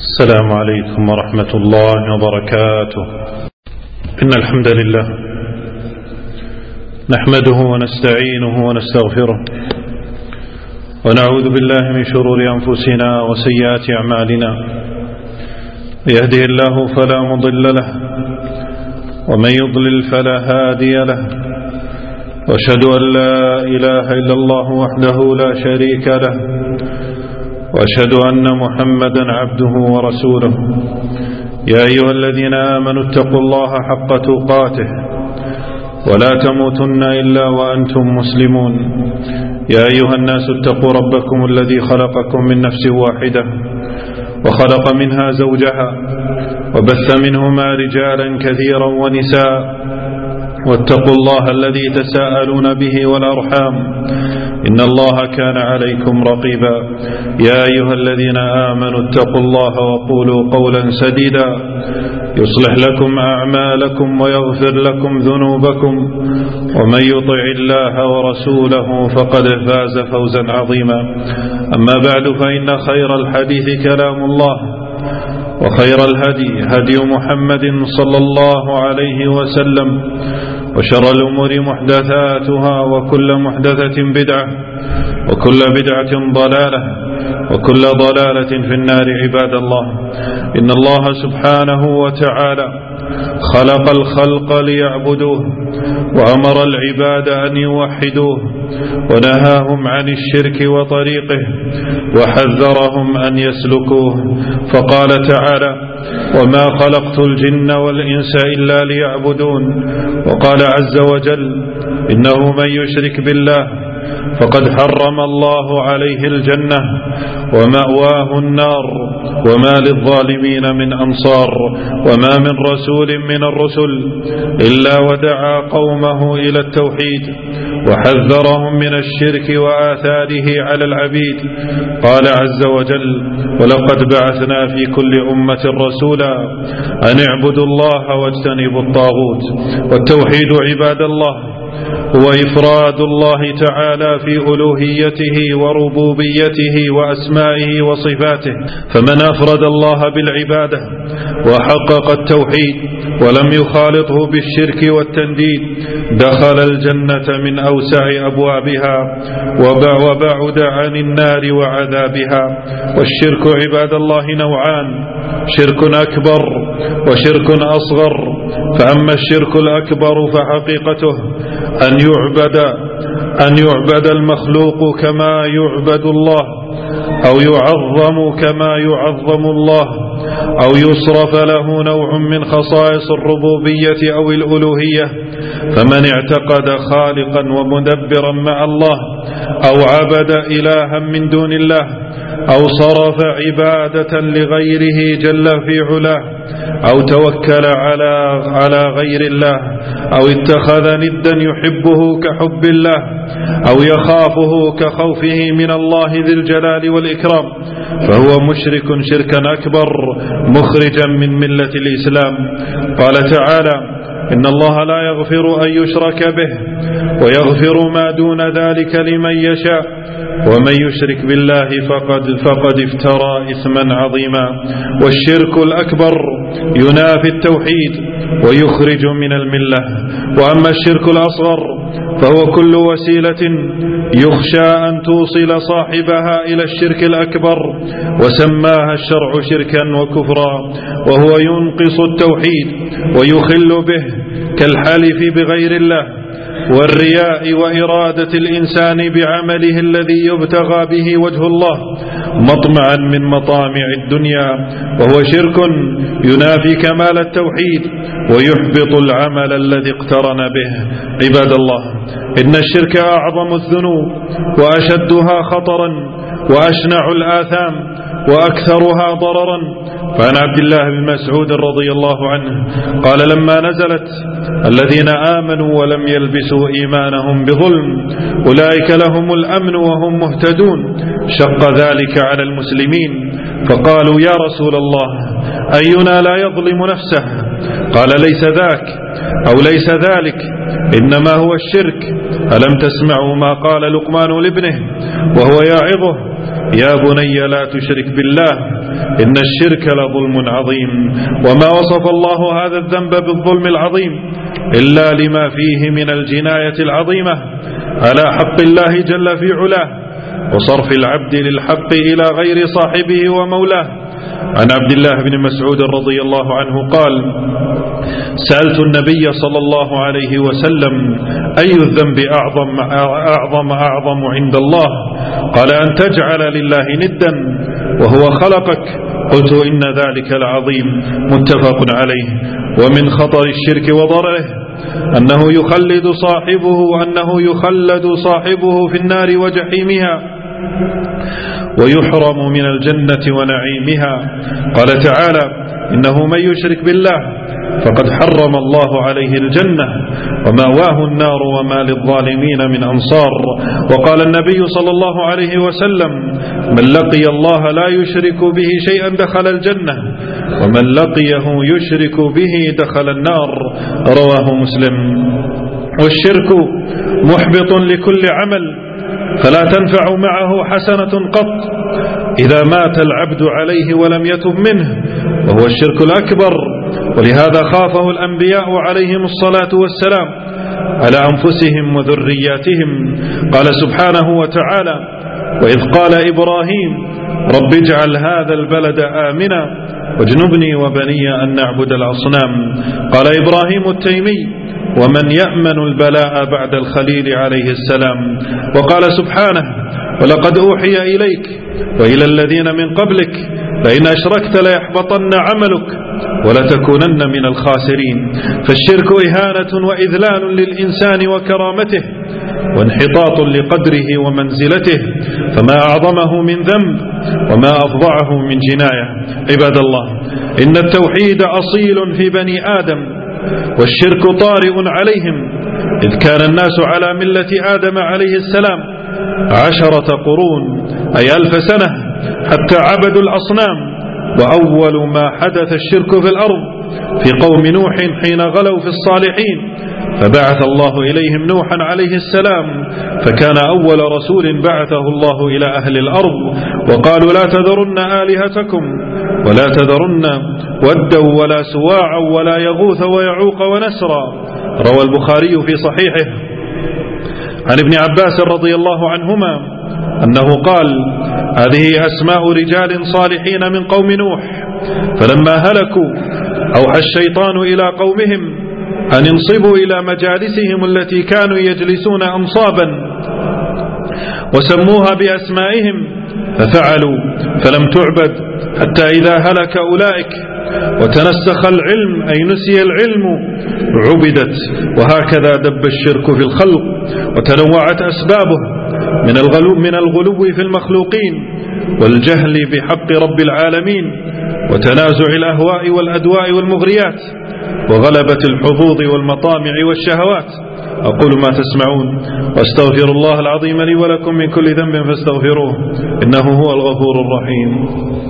السلام عليكم ورحمة الله وبركاته. إن الحمد لله نحمده ونستعينه ونستغفره ونعوذ بالله من شرور أنفسنا وسيئات أعمالنا. يهده الله فلا مضل له ومن يضلل فلا هادي له، وأشهد أن لا إله إلا الله وحده لا شريك له، وأشهد أن محمدا عبده ورسوله. يا أيها الذين آمنوا اتقوا الله حق تقاته ولا تموتن إلا وأنتم مسلمون. يا أيها الناس اتقوا ربكم الذي خلقكم من نفس واحدة وخلق منها زوجها وبث منهما رجالا كثيرا ونساء، واتقوا الله الذي تساءلون به والأرحام إن الله كان عليكم رقيبا. يا أيها الذين آمنوا اتقوا الله وقولوا قولا سديدا يصلح لكم أعمالكم ويغفر لكم ذنوبكم، ومن يطع الله ورسوله فقد فاز فوزا عظيما. أما بعد، فإن خير الحديث كلام الله، وخير الهدي هدي محمد صلى الله عليه وسلم، وشر الأمور محدثاتها، وكل محدثة بدعة، وكل بدعة ضلالة، وكل ضلالة في النار. عباد الله، إن الله سبحانه وتعالى خلق الخلق ليعبدوه، وأمر العباد أن يوحدوه، ونهاهم عن الشرك وطريقه، وحذرهم أن يسلكوه. فقال تعالى: وما خلقت الجن والإنس إلا ليعبدون. وقال عز وجل: إنه من يشرك بالله فقد حرم الله عليه الجنة ومأواه النار وما للظالمين من أنصار. وما من رسول من الرسل إلا ودعا قومه إلى التوحيد وحذرهم من الشرك وآثاره على العبيد. قال عز وجل: ولقد بعثنا في كل أمة رسولا أن اعبدوا الله واجتنبوا الطاغوت. والتوحيد عباد الله هو إفراد الله تعالى في ألوهيته وربوبيته وأسمائه وصفاته. فمن أفرد الله بالعبادة وحقق التوحيد ولم يخالطه بالشرك والتنديد دخل الجنة من أوسع أبوابها وبعد عن النار وعذابها. والشرك عباد الله نوعان: شرك أكبر وشرك أصغر. فأما الشرك الأكبر فحقيقته أن يعبد المخلوق كما يعبد الله، أو يعظم كما يعظم الله، أو يصرف له نوع من خصائص الربوبية أو الألوهية. فمن اعتقد خالقا ومدبرا مع الله، أو عبد إلها من دون الله، أو صرف عبادة لغيره جل في علاه، أو توكل على غير الله، أو اتخذ ندا يحبه كحب الله، أو يخافه كخوفه من الله ذي الجلال والإكرام، فهو مشرك شركا أكبر مخرجا من ملة الإسلام. قال تعالى: إن الله لا يغفر أن يشرك به ويغفر ما دون ذلك لمن يشاء، ومن يشرك بالله فقد افترى إثما عظيما. والشرك الأكبر ينافي التوحيد ويخرج من الملة. وأما الشرك الأصغر فهو كل وسيلة يخشى أن توصل صاحبها إلى الشرك الأكبر، وسماها الشرع شركا وكفرا، وهو ينقص التوحيد ويخل به، كالحلف بغير الله والرياء وإرادة الإنسان بعمله الذي يبتغى به وجه الله مطمعا من مطامع الدنيا، وهو شرك ينافي كمال التوحيد ويحبط العمل الذي اقترن به. عباد الله، إن الشرك أعظم الذنوب وأشدها خطرا وأشنع الآثام وأكثرها ضررا. فعن عبد الله بن مسعود رضي الله عنه قال: لما نزلت الذين آمنوا ولم يلبسوا إيمانهم بظلم أولئك لهم الأمن وهم مهتدون، شق ذلك على المسلمين، فقالوا: يا رسول الله، أينا لا يظلم نفسه؟ قال: ليس ذاك أو ليس ذلك، إنما هو الشرك. ألم تسمعوا ما قال لقمان لابنه وهو يعظه يا بني لا تشرك بالله إن الشرك لظلم عظيم. وما وصف الله هذا الذنب بالظلم العظيم إلا لما فيه من الجناية العظيمة على حق الله جل في علاه وصرف العبد للحق إلى غير صاحبه ومولاه. عن عبد الله بن مسعود رضي الله عنه قال: سألت النبي صلى الله عليه وسلم: أي الذنب أعظم عند الله؟ قال: أن تجعل لله ندا وهو خلقك. قلت: إن ذلك لعظيم. متفق عليه. ومن خطر الشرك وضرره أنه يخلد صاحبه في النار وجحيمها ويحرم من الجنة ونعيمها. قال تعالى: إنه من يشرك بالله فقد حرم الله عليه الجنة ومأواه النار وما للظالمين من أنصار. وقال النبي صلى الله عليه وسلم: من لقي الله لا يشرك به شيئا دخل الجنة ومن لقيه يشرك به دخل النار. رواه مسلم. والشرك محبط لكل عمل فلا تنفع معه حسنة قط إذا مات العبد عليه ولم يتب منه، وهو الشرك الأكبر. ولهذا خافه الأنبياء عليهم الصلاة والسلام على أنفسهم وذرياتهم. قال سبحانه وتعالى: وإذ قال إبراهيم رب اجعل هذا البلد آمنا واجنبني وبني أن نعبد الأصنام. قال إبراهيم التيمي: ومن يأمن البلاء بعد الخليل عليه السلام. وقال سبحانه: ولقد أوحي إليك وإلى الذين من قبلك لئن أشركت ليحبطن عملك ولتكونن من الخاسرين. فالشرك إهانة وإذلال للإنسان وكرامته وانحطاط لقدره ومنزلته، فما أعظمه من ذنب وما أفظعه من جناية. عباد الله، إن التوحيد أصيل في بني آدم والشرك طارئ عليهم، إذ كان الناس على ملة آدم عليه السلام 10 قرون أي 1000 سنة حتى عبدوا الأصنام. وأول ما حدث الشرك في الأرض في قوم نوح حين غلوا في الصالحين، فبعث الله إليهم نوحا عليه السلام، فكان أول رسول بعثه الله إلى أهل الأرض. وقالوا: لا تذرن آلهتكم ولا تذرن ودا ولا سواعا ولا يغوث ويعوق ونسرا. روى البخاري في صحيحه عن ابن عباس رضي الله عنهما أنه قال: هذه أسماء رجال صالحين من قوم نوح، فلما هلكوا أوحى الشيطان إلى قومهم أن انصبوا إلى مجالسهم التي كانوا يجلسون أنصابا وسموها بأسمائهم، ففعلوا فلم تعبد حتى إذا هلك أولئك وتنسخ العلم أي نسي العلم عبدت. وهكذا دب الشرك في الخلق وتنوعت أسبابه من الغلو في المخلوقين والجهل بحق رب العالمين وتنازع الأهواء والأدواء والمغريات وغلبة الحظوظ والمطامع والشهوات. أقول ما تسمعون واستغفر الله العظيم لي ولكم من كل ذنب فاستغفروه إنه هو الغفور الرحيم.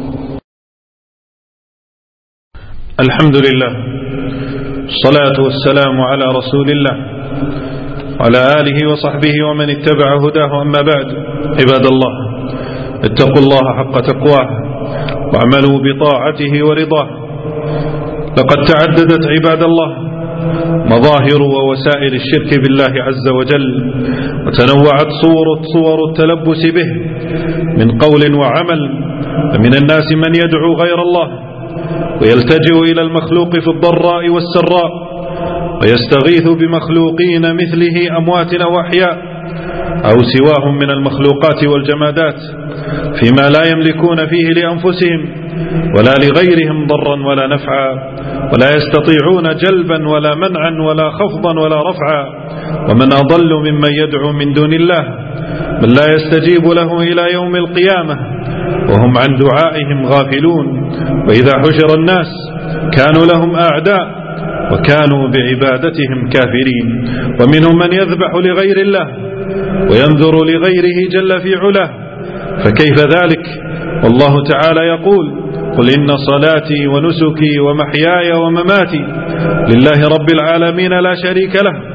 الحمد لله، الصلاة والسلام على رسول الله وعلى آله وصحبه ومن اتبع هداه. أما بعد، عباد الله، اتقوا الله حق تقواه واعملوا بطاعته ورضاه. لقد تعددت عباد الله مظاهر ووسائل الشرك بالله عز وجل، وتنوعت صور التلبس به من قول وعمل. فمن الناس من يدعو غير الله ويلتجئ إلى المخلوق في الضراء والسراء ويستغيث بمخلوقين مثله أموات أو أحياء أو سواهم من المخلوقات والجمادات فيما لا يملكون فيه لأنفسهم ولا لغيرهم ضرا ولا نفعا، ولا يستطيعون جلبا ولا منعا ولا خفضا ولا رفعا. ومن أضل ممن يدعو من دون الله من لا يستجيب له إلى يوم القيامة وهم عن دعائهم غافلون. وإذا حشر الناس كانوا لهم أعداء وكانوا بعبادتهم كافرين. ومنهم من يذبح لغير الله وينذر لغيره جل في علاه، فكيف ذلك والله تعالى يقول: قل إن صلاتي ونسكي ومحياي ومماتي لله رب العالمين لا شريك له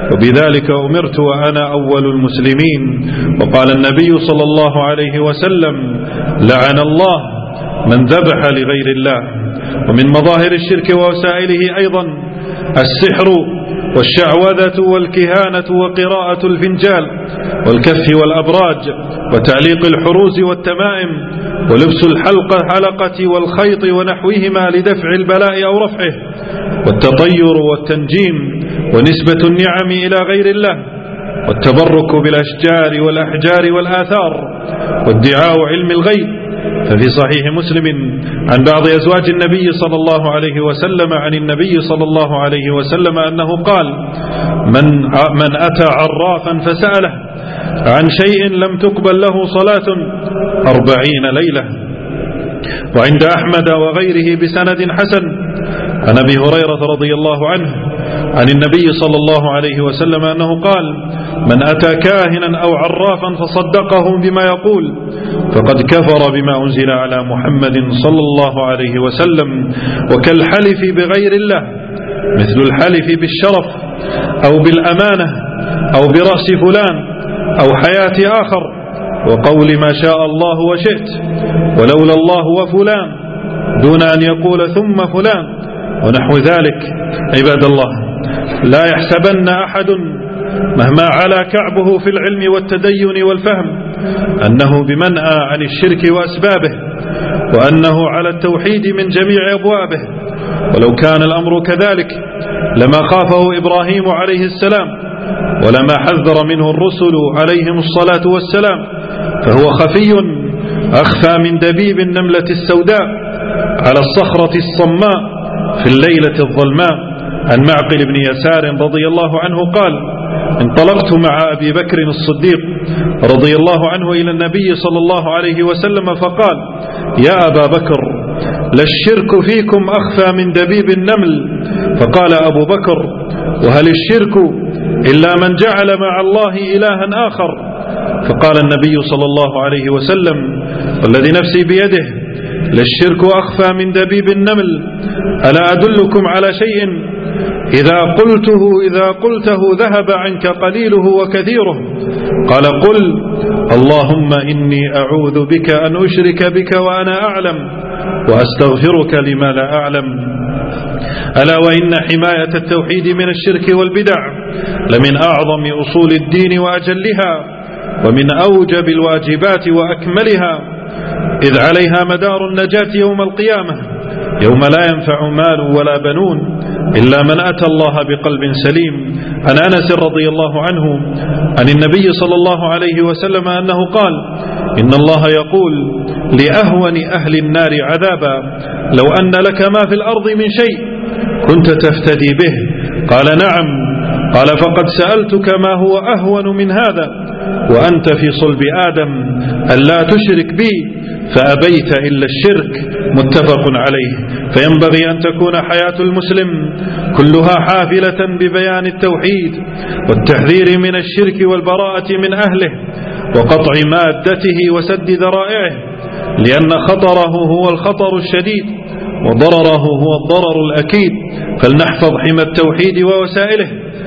وبذلك أمرت وأنا أول المسلمين. وقال النبي صلى الله عليه وسلم: لعن الله من ذبح لغير الله. ومن مظاهر الشرك ووسائله أيضا السحر والشعوذة والكهانة وقراءة الفنجال والكف والأبراج وتعليق الحروز والتمائم ولبس الحلقة والخيط ونحوهما لدفع البلاء أو رفعه، والتطير والتنجيم ونسبة النعم إلى غير الله، والتبرك بالأشجار والأحجار والآثار، وادعاء علم الغيب. ففي صحيح مسلم عن بعض أزواج النبي صلى الله عليه وسلم عن النبي صلى الله عليه وسلم أنه قال: من أتى عرافا فسأله عن شيء لم تقبل له صلاة 40 ليلة. وعند أحمد وغيره بسند حسن عن أبي هريرة رضي الله عنه عن النبي صلى الله عليه وسلم أنه قال: من أتى كاهنا أو عرافا فصدقه بما يقول فقد كفر بما أنزل على محمد صلى الله عليه وسلم. وكالحلف بغير الله مثل الحلف بالشرف أو بالأمانة أو برأس فلان أو حياة آخر، وقول ما شاء الله وشئت ولولا الله وفلان دون أن يقول ثم فلان ونحو ذلك. عباد الله، لا يحسبن أحد مهما علا كعبه في العلم والتدين والفهم أنه بمنأى عن الشرك وأسبابه، وأنه على التوحيد من جميع أبوابه. ولو كان الأمر كذلك لما خافه إبراهيم عليه السلام ولما حذر منه الرسل عليهم الصلاة والسلام، فهو خفي أخفى من دبيب النملة السوداء على الصخرة الصماء في الليلة الظلماء. عن معقل بن يسار رضي الله عنه قال: انطلقت مع أبي بكر الصديق رضي الله عنه إلى النبي صلى الله عليه وسلم فقال: يا أبا بكر، للشرك فيكم أخفى من دبيب النمل. فقال أبو بكر: وهل الشرك إلا من جعل مع الله إلها آخر؟ فقال النبي صلى الله عليه وسلم: والذي نفسي بيده للشرك أخفى من دبيب النمل. ألا أدلكم على شيء إذا قلته ذهب عنك قليله وكثيره؟ قال: قل اللهم إني أعوذ بك أن أشرك بك وأنا أعلم وأستغفرك لما لا أعلم. ألا وإن حماية التوحيد من الشرك والبدع لمن أعظم أصول الدين وأجلها ومن أوجب الواجبات وأكملها، إذ عليها مدار النجاة يوم القيامة، يوم لا ينفع مال ولا بنون إلا من أتى الله بقلب سليم. عن أنس رضي الله عنه عن النبي صلى الله عليه وسلم أنه قال: إن الله يقول لأهون أهل النار عذابا: لو أن لك ما في الأرض من شيء كنت تفتدي به. قال: نعم. قال: فقد سألتك ما هو أهون من هذا وأنت في صلب آدم ألا تشرك بي فأبيت إلا الشرك. متفق عليه. فينبغي أن تكون حياة المسلم كلها حافلة ببيان التوحيد والتحذير من الشرك والبراءة من أهله وقطع مادته وسد ذرائعه، لأن خطره هو الخطر الشديد وضرره هو الضرر الأكيد. فلنحفظ حمى التوحيد ووسائله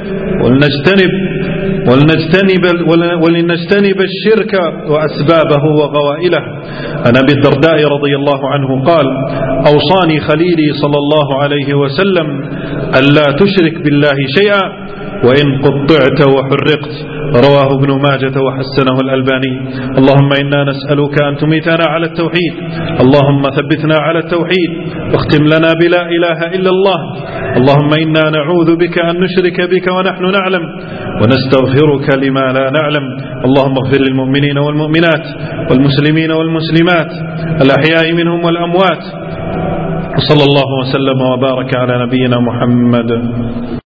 ولنجتنب الشرك وأسبابه وغوائله. عن أبي الدرداء رضي الله عنه قال: أوصاني خليلي صلى الله عليه وسلم ألا تشرك بالله شيئا وإن قطعت وحرقت. رواه ابن ماجة وحسنه الألباني. اللهم إنا نسألك أن تميتنا على التوحيد، اللهم ثبتنا على التوحيد واختم لنا بلا إله إلا الله. اللهم إنا نعوذ بك أن نشرك بك ونحن نعلم ونستغفرك لما لا نعلم. اللهم اغفر للمؤمنين والمؤمنات والمسلمين والمسلمات الأحياء منهم والأموات. وصلى الله وسلم وبارك على نبينا محمد.